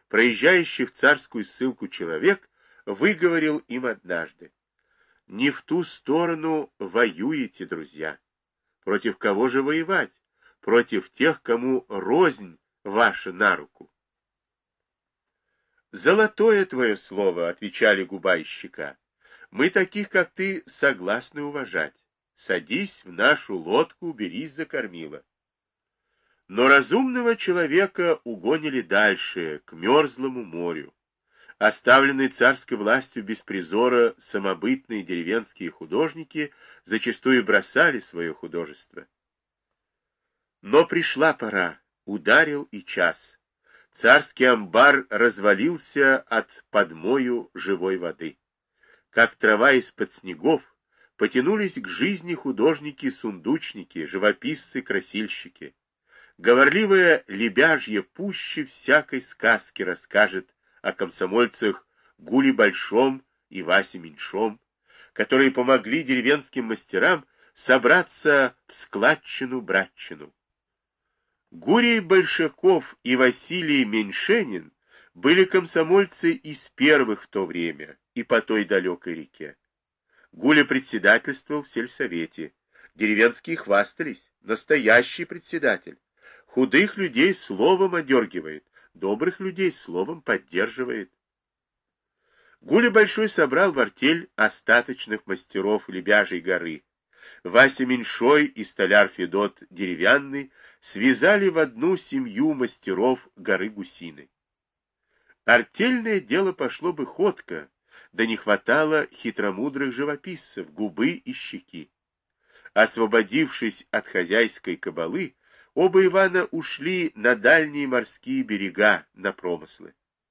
проезжающий в царскую ссылку человек выговорил им однажды: «Не в ту сторону воюете, друзья. Против кого же воевать? Против тех, кому рознь ваша на руку». «Золотое твое слово», — отвечали губа и щека. «Мы таких, как ты, согласны уважать. Садись в нашу лодку, берись за кормила». Но разумного человека угонили дальше, к мерзлому морю. Оставленные царской властью без призора самобытные деревенские художники зачастую бросали свое художество. Но пришла пора, ударил и час. Царский амбар развалился от подмою живой воды. Как трава из-под снегов, потянулись к жизни художники-сундучники, живописцы-красильщики. Говорливая Лебяжья пуще всякой сказки расскажет о комсомольцах Гуле Большом и Васе Меньшом, которые помогли деревенским мастерам собраться в складчину-братчину. Гурий Большаков и Василий Меньшенин были комсомольцы из первых в то время и по той далекой реке. Гуля председательствовал в сельсовете. Деревенские хвастались: настоящий председатель. Худых людей словом одергивает, добрых людей словом поддерживает. Гуля Большой собрал в артель остаточных мастеров Лебяжьей горы. Вася Меньшой и столяр Федот Деревянный связали в одну семью мастеров горы Гусиной. Артельное дело пошло бы ходко, да не хватало хитромудрых живописцев, губы и щеки. Освободившись от хозяйской кабалы, оба Ивана ушли на дальние морские берега, на промыслы.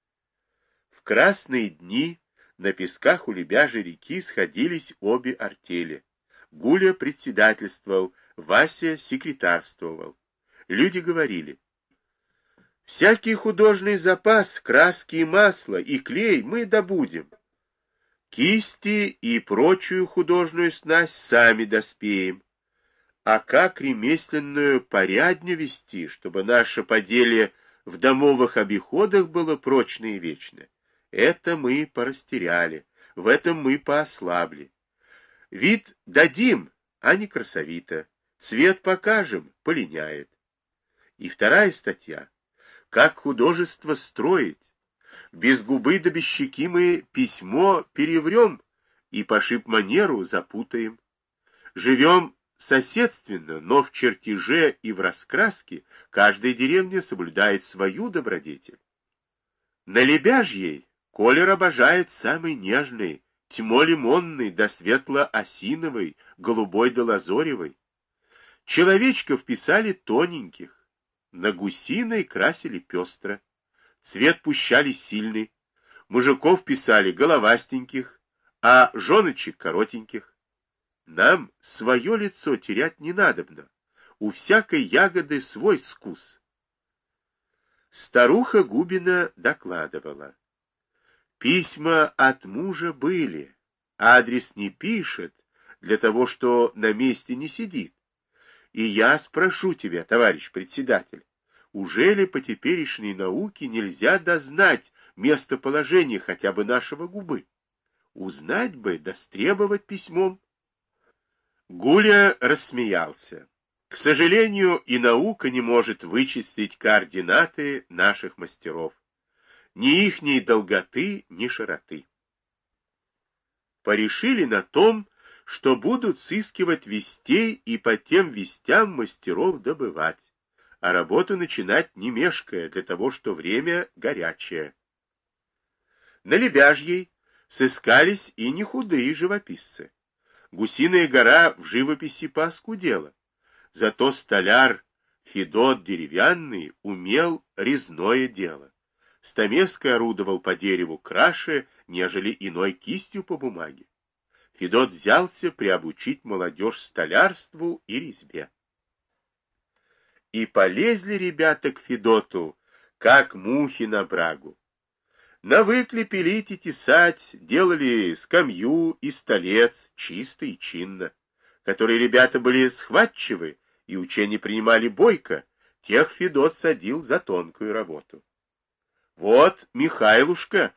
В красные дни на песках у Лебяжьей реки сходились обе артели. Гуля председательствовал, Вася секретарствовал. Люди говорили: «Всякий художный запас, краски и масло, и клей мы добудем. Кисти и прочую художную снасть сами доспеем. А как ремесленную порядню вести, чтобы наше поделие в домовых обиходах было прочно и вечно? Это мы порастеряли, в этом мы поослабли. Вид дадим, а не красовито. Цвет покажем, полиняет». И вторая статья: «Как художество строить? Без губы да без щеки мы письмо переврем и пошиб манеру запутаем. Живем соседственно, но в чертеже и в раскраске каждая деревня соблюдает свою добродетель. На Лебяжьей колер обожает самый нежный, тьмо-лимонный да светло-осиновый, голубой да лазоревый. Человечков писали тоненьких, на Гусиной красили пестро, цвет пущали сильный, мужиков писали головастеньких, а женочек коротеньких. Нам свое лицо терять не надобно, у всякой ягоды свой вкус». Старуха Губина докладывала: «Письма от мужа были, адрес не пишет, для того, что на месте не сидит. И я спрошу тебя, товарищ председатель, ужели по теперешней науке нельзя дознать местоположение хотя бы нашего Губы? Узнать бы, достребовать письмом». Гуля рассмеялся. К сожалению, и наука не может вычислить координаты наших мастеров. Ни ихней долготы, ни широты. Порешили на том, что будут сыскивать вестей и по тем вестям мастеров добывать, а работу начинать не мешкая, для того, что время горячее. На Лебяжьей сыскались и не худые живописцы. Гусиная гора в живописи пооскудела, зато столяр Федот Деревянный умел резное дело. Стамеской орудовал по дереву краше, нежели иной кистью по бумаге. Федот взялся приобучить молодежь столярству и резьбе. И полезли ребята к Федоту, как мухи на брагу. Навыкли пилить и тесать, делали скамью и столец чисто и чинно. Которые ребята были схватчивы и учения принимали бойко, тех Федот садил за тонкую работу. Вот Михайлушка